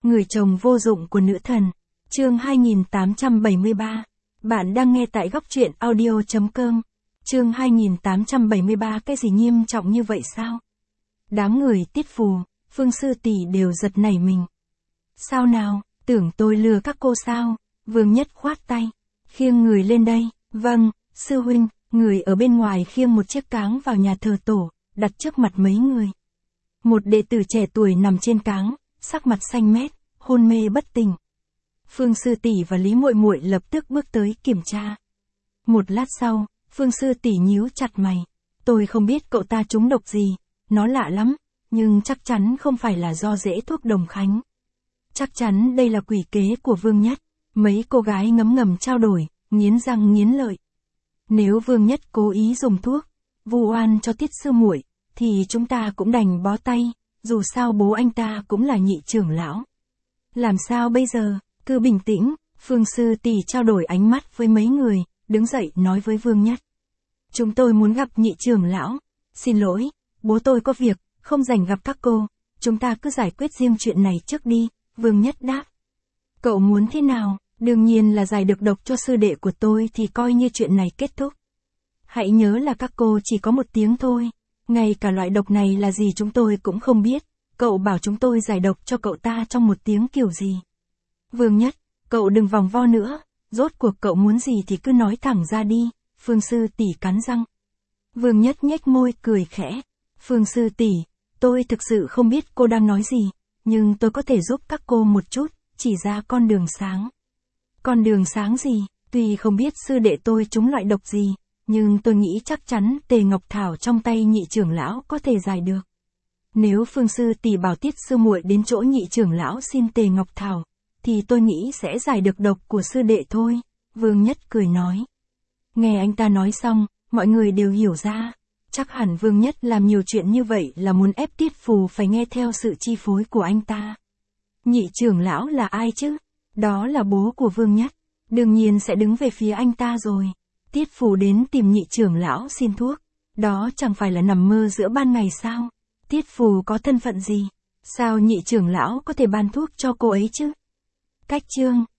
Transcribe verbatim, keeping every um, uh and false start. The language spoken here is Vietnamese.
Người chồng vô dụng của nữ thần. Chương hai nghìn tám trăm bảy mươi ba. Bạn đang nghe tại góc truyện audio chấm com. Chương hai nghìn tám trăm bảy mươi ba. Cái gì nghiêm trọng như vậy sao? Đám người Tiết Phù, Phương Sư Tỷ đều giật nảy mình. Sao nào, tưởng tôi lừa các cô sao? Vương Nhất khoát tay, khiêng người lên đây. Vâng, sư huynh. Người ở bên ngoài khiêng một chiếc cáng vào nhà thờ tổ, đặt trước mặt mấy người. Một đệ tử trẻ tuổi nằm trên cáng, sắc mặt xanh mét, hôn mê bất tỉnh. Phương Sư Tỷ và Lý Muội Muội lập tức bước tới kiểm tra. Một lát sau, Phương Sư Tỷ nhíu chặt mày. Tôi không biết cậu ta trúng độc gì, nó lạ lắm, nhưng chắc chắn không phải là do rễ thuốc đồng khánh. Chắc chắn đây là quỷ kế của Vương Nhất. Mấy cô gái ngấm ngầm trao đổi, nghiến răng nghiến lợi. Nếu Vương Nhất cố ý dùng thuốc, vu oan cho Tiết sư muội, thì chúng ta cũng đành bó tay, dù sao bố anh ta cũng là nhị trưởng lão. Làm sao bây giờ, cứ bình tĩnh. Phương Sư Tỷ trao đổi ánh mắt với mấy người, đứng dậy nói với Vương Nhất. Chúng tôi muốn gặp nhị trưởng lão. Xin lỗi, bố tôi có việc, không rảnh gặp các cô, chúng ta cứ giải quyết riêng chuyện này trước đi. Vương Nhất đáp. Cậu muốn thế nào? Đương nhiên là giải được độc cho sư đệ của tôi thì coi như chuyện này kết thúc. Hãy nhớ là các cô chỉ có một tiếng thôi. Ngay cả loại độc này là gì chúng tôi cũng không biết. Cậu bảo chúng tôi giải độc cho cậu ta trong một tiếng kiểu gì? Vương Nhất, cậu đừng vòng vo nữa. Rốt cuộc cậu muốn gì thì cứ nói thẳng ra đi. Phương Sư Tỷ cắn răng. Vương Nhất nhếch môi cười khẽ. Phương Sư Tỷ, tôi thực sự không biết cô đang nói gì, nhưng tôi có thể giúp các cô một chút, chỉ ra con đường sáng. Con đường sáng gì? Tuy không biết sư đệ tôi trúng loại độc gì, nhưng tôi nghĩ chắc chắn Tề Ngọc Thảo trong tay nhị trưởng lão có thể giải được. Nếu Phương Sư Tỷ bảo Tiết sư muội đến chỗ nhị trưởng lão xin Tề Ngọc Thảo, thì tôi nghĩ sẽ giải được độc của sư đệ thôi. Vương Nhất cười nói. Nghe anh ta nói xong, mọi người đều hiểu ra. Chắc hẳn Vương Nhất làm nhiều chuyện như vậy là muốn ép Tiết Phù phải nghe theo sự chi phối của anh ta. Nhị trưởng lão là ai chứ? Đó là bố của Vương Nhất, đương nhiên sẽ đứng về phía anh ta rồi. Tiết Phù đến tìm nhị trưởng lão xin thuốc, đó chẳng phải là nằm mơ giữa ban ngày sao? Tiết Phù có thân phận gì? Sao nhị trưởng lão có thể ban thuốc cho cô ấy chứ? Cách chương